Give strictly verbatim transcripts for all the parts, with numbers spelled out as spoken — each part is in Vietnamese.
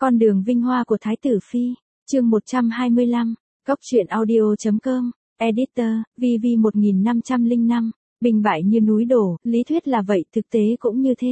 Con đường vinh hoa của Thái tử Phi, chương một trăm hai mươi lăm, Cốc truyện audio.com, Editor, vê vê một nghìn năm trăm lẻ năm, binh bại như núi đổ, lý thuyết là vậy, thực tế cũng như thế.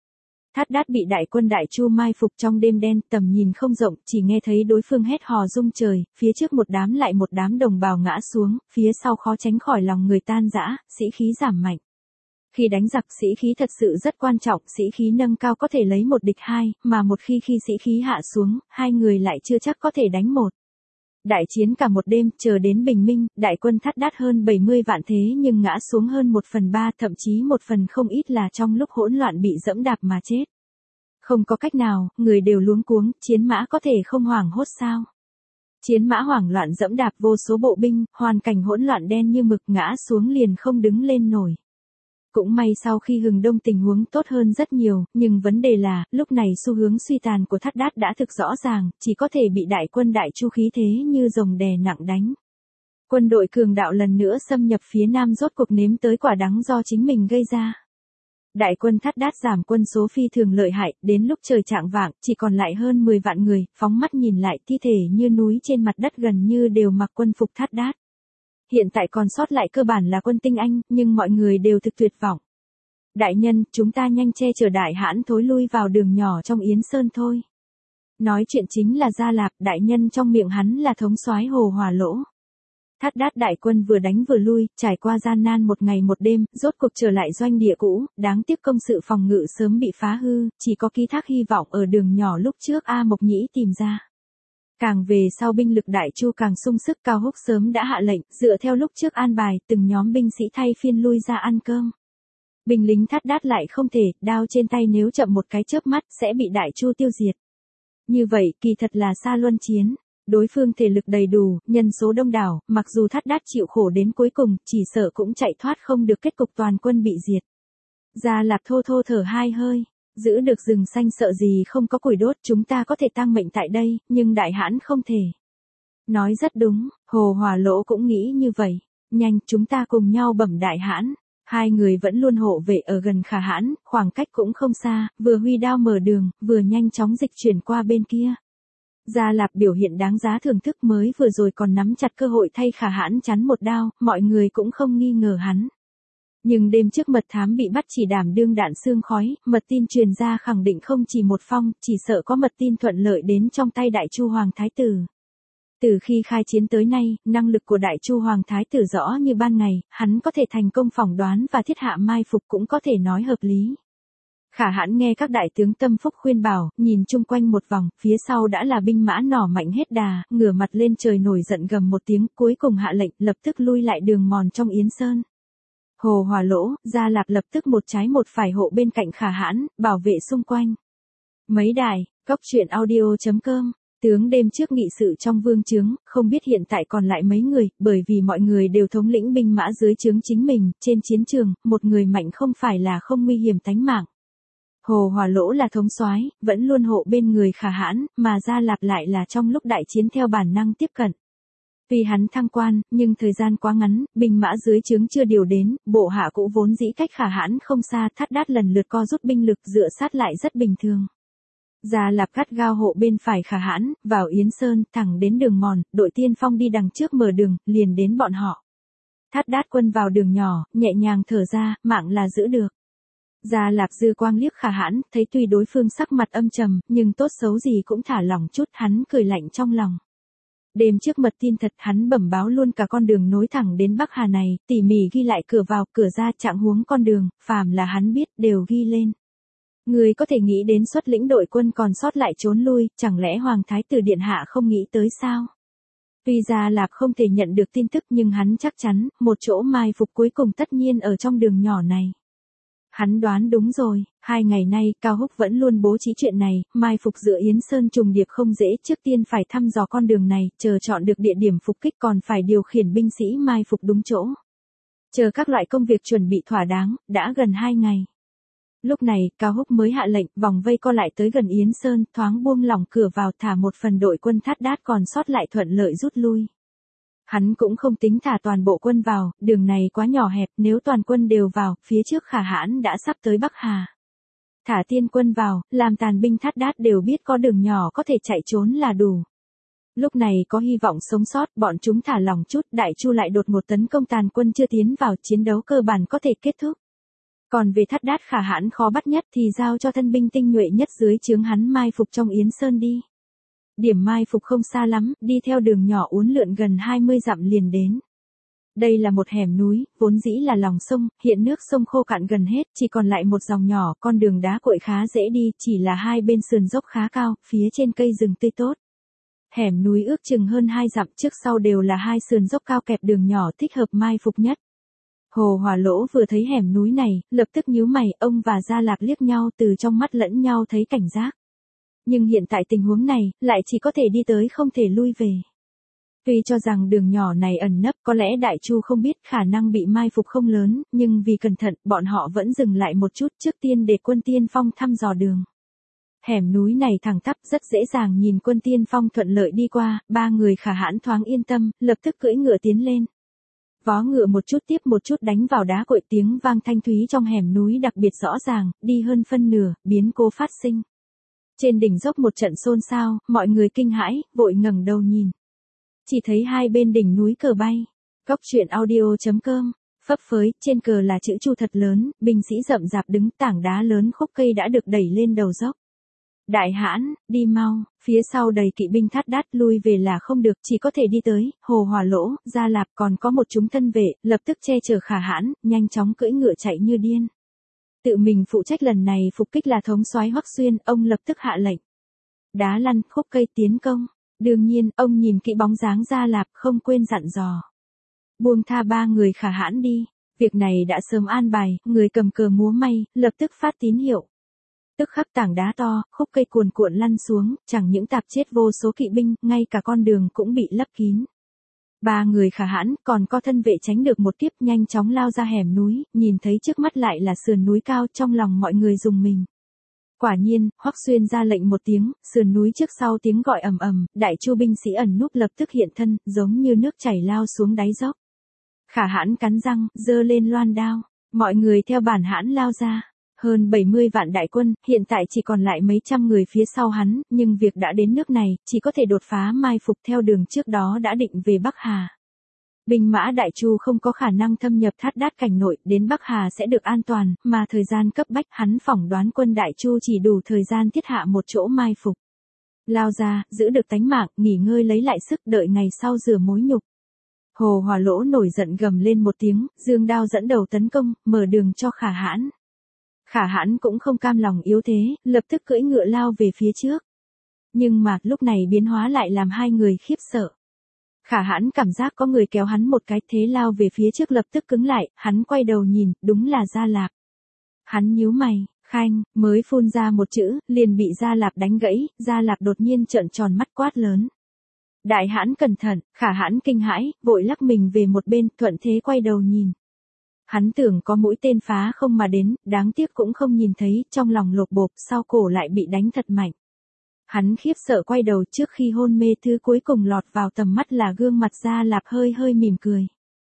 Thát Đát bị đại quân Đại Chu mai phục trong đêm đen, tầm nhìn không rộng, chỉ nghe thấy đối phương hét hò rung trời, phía trước một đám lại một đám đồng bào ngã xuống, phía sau khó tránh khỏi lòng người tan rã, sĩ khí giảm mạnh. Khi đánh giặc sĩ khí thật sự rất quan trọng, sĩ khí nâng cao có thể lấy một địch hai, mà một khi khi sĩ khí hạ xuống, hai người lại chưa chắc có thể đánh một. Đại chiến cả một đêm, chờ đến bình minh, đại quân Thát Đát hơn bảy mươi vạn thế nhưng ngã xuống hơn một phần ba, thậm chí một phần không ít là trong lúc hỗn loạn bị dẫm đạp mà chết. Không có cách nào, người đều luống cuống, chiến mã có thể không hoảng hốt sao? Chiến mã hoảng loạn dẫm đạp vô số bộ binh, hoàn cảnh hỗn loạn đen như mực, ngã xuống liền không đứng lên nổi. Cũng may sau khi hừng đông tình huống tốt hơn rất nhiều, nhưng vấn đề là, lúc này xu hướng suy tàn của Thát Đát đã thực rõ ràng, chỉ có thể bị đại quân Đại Chu khí thế như rồng đè nặng đánh. Quân đội cường đạo lần nữa xâm nhập phía nam rốt cuộc nếm tới quả đắng do chính mình gây ra. Đại quân Thát Đát giảm quân số phi thường lợi hại, đến lúc trời chạng vạng, chỉ còn lại hơn mười vạn người, phóng mắt nhìn lại thi thể như núi trên mặt đất gần như đều mặc quân phục Thát Đát. Hiện tại còn sót lại cơ bản là quân tinh anh, nhưng mọi người đều thực tuyệt vọng. Đại nhân, chúng ta nhanh che chở Đại Hãn thối lui vào đường nhỏ trong Yến Sơn thôi. Nói chuyện chính là Gia Lạp, đại nhân trong miệng hắn là thống soái Hồ Hỏa Lỗ. Thát Đát đại quân vừa đánh vừa lui, trải qua gian nan một ngày một đêm, rốt cuộc trở lại doanh địa cũ, đáng tiếc công sự phòng ngự sớm bị phá hư, chỉ có ký thác hy vọng ở đường nhỏ lúc trước A Mộc Nhĩ tìm ra. Càng về sau binh lực Đại Chu càng sung sức, Cao Húc sớm đã hạ lệnh, dựa theo lúc trước an bài, từng nhóm binh sĩ thay phiên lui ra ăn cơm. Binh lính Thát Đát lại không thể, đao trên tay nếu chậm một cái chớp mắt, sẽ bị Đại Chu tiêu diệt. Như vậy, kỳ thật là xa luân chiến. Đối phương thể lực đầy đủ, nhân số đông đảo, mặc dù Thát Đát chịu khổ đến cuối cùng, chỉ sợ cũng chạy thoát không được kết cục toàn quân bị diệt. Gia Lạp thô thô thở hai hơi. Giữ được rừng xanh sợ gì không có củi đốt, chúng ta có thể tăng mệnh tại đây, nhưng Đại Hãn không thể. Nói rất đúng, Hồ Hỏa Lỗ cũng nghĩ như vậy. Nhanh, chúng ta cùng nhau bẩm Đại Hãn. Hai người vẫn luôn hộ vệ ở gần Khả Hãn, khoảng cách cũng không xa, vừa huy đao mở đường, vừa nhanh chóng dịch chuyển qua bên kia. Gia Lạp biểu hiện đáng giá thưởng thức, mới vừa rồi còn nắm chặt cơ hội thay Khả Hãn chắn một đao, mọi người cũng không nghi ngờ hắn. Nhưng đêm trước mật thám bị bắt chỉ đảm đương đạn xương khói, mật tin truyền ra khẳng định không chỉ một phong, chỉ sợ có mật tin thuận lợi đến trong tay Đại Chu Hoàng Thái Tử. Từ khi khai chiến tới nay, năng lực của Đại Chu Hoàng Thái Tử rõ như ban ngày, hắn có thể thành công phỏng đoán và thiết hạ mai phục cũng có thể nói hợp lý. Khả Hãn nghe các đại tướng tâm phúc khuyên bảo, nhìn chung quanh một vòng, phía sau đã là binh mã nỏ mạnh hết đà, ngửa mặt lên trời nổi giận gầm một tiếng, cuối cùng hạ lệnh, lập tức lui lại đường mòn trong Yến Sơn. Hồ Hỏa Lỗ, Gia Lạp lập tức một trái một phải hộ bên cạnh Khả Hãn, bảo vệ xung quanh. Mấy đài, Cốc truyện audio.com, tướng đêm trước nghị sự trong vương trướng, không biết hiện tại còn lại mấy người, bởi vì mọi người đều thống lĩnh binh mã dưới trướng chính mình, trên chiến trường, một người mạnh không phải là không nguy hiểm tánh mạng. Hồ Hỏa Lỗ là thống soái, vẫn luôn hộ bên người Khả Hãn, mà Gia Lạp lại là trong lúc đại chiến theo bản năng tiếp cận. Tuy hắn thăng quan, nhưng thời gian quá ngắn, binh mã dưới trướng chưa điều đến, bộ hạ cũ vốn dĩ cách Khả Hãn không xa, Thát Đát lần lượt co rút binh lực, dựa sát lại rất bình thường. Gia Lạp cắt gao hộ bên phải Khả Hãn, vào Yến Sơn, thẳng đến đường mòn, đội tiên phong đi đằng trước mở đường, liền đến bọn họ. Thát Đát quân vào đường nhỏ, nhẹ nhàng thở ra, mạng là giữ được. Gia Lạp dư quang liếc Khả Hãn, thấy tuy đối phương sắc mặt âm trầm, nhưng tốt xấu gì cũng thả lỏng chút, hắn cười lạnh trong lòng. Đêm trước mật tin thật, hắn bẩm báo luôn cả con đường nối thẳng đến Bắc Hà này, tỉ mỉ ghi lại cửa vào, cửa ra, trạng huống con đường, phàm là hắn biết, đều ghi lên. Người có thể nghĩ đến xuất lĩnh đội quân còn sót lại trốn lui, chẳng lẽ Hoàng Thái Tử Điện Hạ không nghĩ tới sao? Tuy Gia Lạp không thể nhận được tin tức nhưng hắn chắc chắn, một chỗ mai phục cuối cùng tất nhiên ở trong đường nhỏ này. Hắn đoán đúng rồi, hai ngày nay, Cao Húc vẫn luôn bố trí chuyện này, mai phục giữa Yến Sơn trùng điệp không dễ, trước tiên phải thăm dò con đường này, chờ chọn được địa điểm phục kích còn phải điều khiển binh sĩ mai phục đúng chỗ. Chờ các loại công việc chuẩn bị thỏa đáng, đã gần hai ngày. Lúc này, Cao Húc mới hạ lệnh, vòng vây co lại tới gần Yến Sơn, thoáng buông lỏng cửa vào, thả một phần đội quân Thát Đát còn sót lại thuận lợi rút lui. Hắn cũng không tính thả toàn bộ quân vào, đường này quá nhỏ hẹp, nếu toàn quân đều vào, phía trước Khả Hãn đã sắp tới Bắc Hà. Thả tiên quân vào, làm tàn binh Thát Đát đều biết có đường nhỏ có thể chạy trốn là đủ. Lúc này có hy vọng sống sót, bọn chúng thả lỏng chút, Đại Chu lại đột ngột tấn công tàn quân chưa tiến vào, chiến đấu cơ bản có thể kết thúc. Còn về Thát Đát Khả Hãn khó bắt nhất thì giao cho thân binh tinh nhuệ nhất dưới trướng hắn mai phục trong Yến Sơn đi. Điểm mai phục không xa lắm, đi theo đường nhỏ uốn lượn gần hai mươi dặm liền đến. Đây là một hẻm núi, vốn dĩ là lòng sông, hiện nước sông khô cạn gần hết, chỉ còn lại một dòng nhỏ, con đường đá cội khá dễ đi, chỉ là hai bên sườn dốc khá cao, phía trên cây rừng tươi tốt. Hẻm núi ước chừng hơn hai dặm, trước sau đều là hai sườn dốc cao kẹp đường nhỏ thích hợp mai phục nhất. Hồ Hỏa Lỗ vừa thấy hẻm núi này, lập tức nhíu mày, ông và Gia Lạc liếc nhau, từ trong mắt lẫn nhau thấy cảnh giác. Nhưng hiện tại tình huống này, lại chỉ có thể đi tới không thể lui về. Tuy cho rằng đường nhỏ này ẩn nấp, có lẽ Đại Chu không biết, khả năng bị mai phục không lớn, nhưng vì cẩn thận, bọn họ vẫn dừng lại một chút trước tiên để quân tiên phong thăm dò đường. Hẻm núi này thẳng tắp, rất dễ dàng nhìn quân tiên phong thuận lợi đi qua, ba người Khả Hãn thoáng yên tâm, lập tức cưỡi ngựa tiến lên. Vó ngựa một chút tiếp một chút đánh vào đá cội, tiếng vang thanh thúy trong hẻm núi đặc biệt rõ ràng, đi hơn phân nửa, biến cố phát sinh. Trên đỉnh dốc một trận xôn xao, mọi người kinh hãi, vội ngẩng đầu nhìn. Chỉ thấy hai bên đỉnh núi cờ bay. Cóc truyện audio chấm com. Phấp phới, trên cờ là chữ Chu thật lớn, binh sĩ rậm rạp đứng, tảng đá lớn khúc cây đã được đẩy lên đầu dốc. Đại Hãn, đi mau, phía sau đầy kỵ binh Thát Đát, lui về là không được, chỉ có thể đi tới. Hồ Hỏa Lỗ, Gia Lạp còn có một chúng thân vệ, lập tức che chở Khả Hãn, nhanh chóng cưỡi ngựa chạy như điên. Tự mình phụ trách lần này phục kích là thống soái Hoắc Xuyên, ông lập tức hạ lệnh. Đá lăn, khúc cây tiến công. Đương nhiên, ông nhìn kỹ bóng dáng Gia Lạp, không quên dặn dò. Buông tha ba người Khả Hãn đi. Việc này đã sớm an bài, người cầm cờ múa may, lập tức phát tín hiệu. Tức khắc tảng đá to, khúc cây cuồn cuộn lăn xuống, chẳng những tạp chết vô số kỵ binh, ngay cả con đường cũng bị lấp kín. Ba người Khả Hãn, còn có thân vệ tránh được một kiếp, nhanh chóng lao ra hẻm núi, nhìn thấy trước mắt lại là sườn núi cao, trong lòng mọi người rùng mình. Quả nhiên, Hoắc Xuyên ra lệnh một tiếng, sườn núi trước sau tiếng gọi ầm ầm, Đại Chu binh sĩ ẩn núp lập tức hiện thân, giống như nước chảy lao xuống đáy dốc. Khả Hãn cắn răng, giơ lên loan đao, mọi người theo bản Hãn lao ra. Hơn bảy mươi vạn đại quân, hiện tại chỉ còn lại mấy trăm người phía sau hắn, nhưng việc đã đến nước này, chỉ có thể đột phá mai phục theo đường trước đó đã định về Bắc Hà. Binh mã Đại Chu không có khả năng thâm nhập Thát Đát cảnh nội, đến Bắc Hà sẽ được an toàn, mà thời gian cấp bách, hắn phỏng đoán quân Đại Chu chỉ đủ thời gian thiết hạ một chỗ mai phục. Lao ra, giữ được tánh mạng, nghỉ ngơi lấy lại sức, đợi ngày sau rửa mối nhục. Hồ Hỏa Lỗ nổi giận gầm lên một tiếng, dương đao dẫn đầu tấn công, mở đường cho Khả Hãn. Khả Hãn cũng không cam lòng yếu thế, lập tức cưỡi ngựa lao về phía trước. Nhưng mà, lúc này biến hóa lại làm hai người khiếp sợ. Khả Hãn cảm giác có người kéo hắn một cái, thế lao về phía trước lập tức cứng lại, hắn quay đầu nhìn, đúng là Gia Lạp. Hắn nhíu mày, khanh, mới phun ra một chữ, liền bị Gia Lạp đánh gãy, Gia Lạp đột nhiên trợn tròn mắt quát lớn. Đại Hãn cẩn thận, Khả Hãn kinh hãi, vội lắc mình về một bên, thuận thế quay đầu nhìn. Hắn tưởng có mũi tên phá không mà đến, đáng tiếc cũng không nhìn thấy, trong lòng lột bộp, sau cổ lại bị đánh thật mạnh. Hắn khiếp sợ quay đầu, trước khi hôn mê, thứ cuối cùng lọt vào tầm mắt là gương mặt Gia Lạp hơi hơi mỉm cười.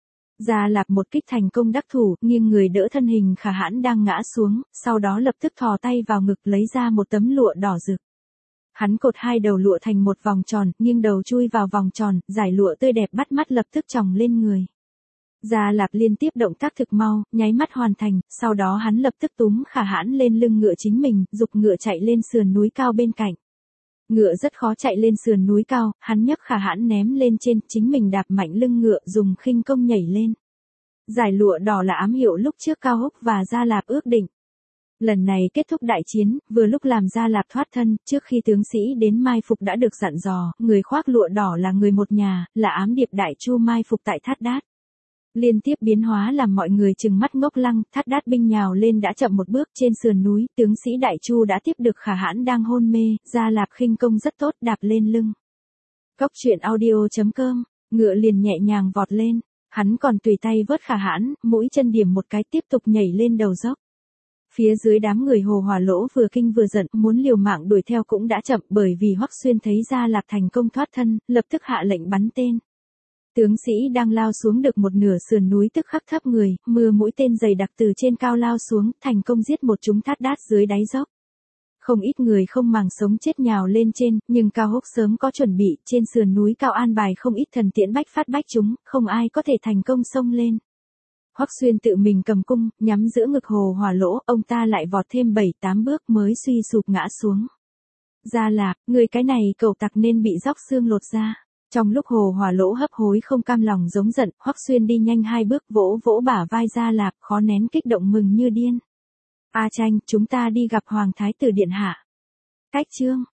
Gia Lạp một kích thành công đắc thủ, nghiêng người đỡ thân hình Khả Hãn đang ngã xuống, sau đó lập tức thò tay vào ngực lấy ra một tấm lụa đỏ rực. Hắn cột hai đầu lụa thành một vòng tròn, nghiêng đầu chui vào vòng tròn, giải lụa tươi đẹp bắt mắt lập tức chồng lên người. Gia Lạp liên tiếp động tác thực mau, nháy mắt hoàn thành, sau đó hắn lập tức túm Khả Hãn lên lưng ngựa chính mình, giục ngựa chạy lên sườn núi cao bên cạnh. Ngựa rất khó chạy lên sườn núi cao, hắn nhấc Khả Hãn ném lên trên, chính mình đạp mạnh lưng ngựa, dùng khinh công nhảy lên. Giải lụa đỏ là ám hiệu lúc trước Cao Húc và Gia Lạp ước định. Lần này kết thúc đại chiến, vừa lúc làm Gia Lạp thoát thân, trước khi tướng sĩ đến mai phục đã được dặn dò, người khoác lụa đỏ là người một nhà, là ám điệp Đại Chu mai phục tại Thát Đát. Liên tiếp biến hóa làm mọi người trừng mắt ngốc lăng, Thát Đát binh nhào lên đã chậm một bước, trên sườn núi, tướng sĩ Đại Chu đã tiếp được Khả Hãn đang hôn mê, Gia Lạp khinh công rất tốt, đạp lên lưng. Cóc truyện audio chấm com, ngựa liền nhẹ nhàng vọt lên, hắn còn tùy tay vớt Khả Hãn, mũi chân điểm một cái tiếp tục nhảy lên đầu dốc. Phía dưới đám người Hồ Hỏa Lỗ vừa kinh vừa giận, muốn liều mạng đuổi theo cũng đã chậm, bởi vì Hoắc Xuyên thấy Gia Lạp thành công thoát thân, lập tức hạ lệnh bắn tên. Tướng sĩ đang lao xuống được một nửa sườn núi tức khắc thấp người, mưa mũi tên dày đặc từ trên cao lao xuống, thành công giết một chúng thát đát dưới đáy dốc. Không ít người không màng sống chết nhào lên trên, nhưng Cao Húc sớm có chuẩn bị, trên sườn núi cao an bài không ít thần tiễn bách phát bách chúng, không ai có thể thành công xông lên. Hoắc Xuyên tự mình cầm cung, nhắm giữa ngực Hồ Hỏa Lỗ, ông ta lại vọt thêm bảy tám bước mới suy sụp ngã xuống. Gia Lạp, người cái này cậu tặc nên bị róc xương lột ra. Trong lúc Hồ Hỏa Lỗ hấp hối không cam lòng giống giận, Hoắc Xuyên đi nhanh hai bước vỗ vỗ bả vai Gia Lạp, khó nén kích động mừng như điên. A Tranh, chúng ta đi gặp Hoàng Thái tử điện hạ. Cách chương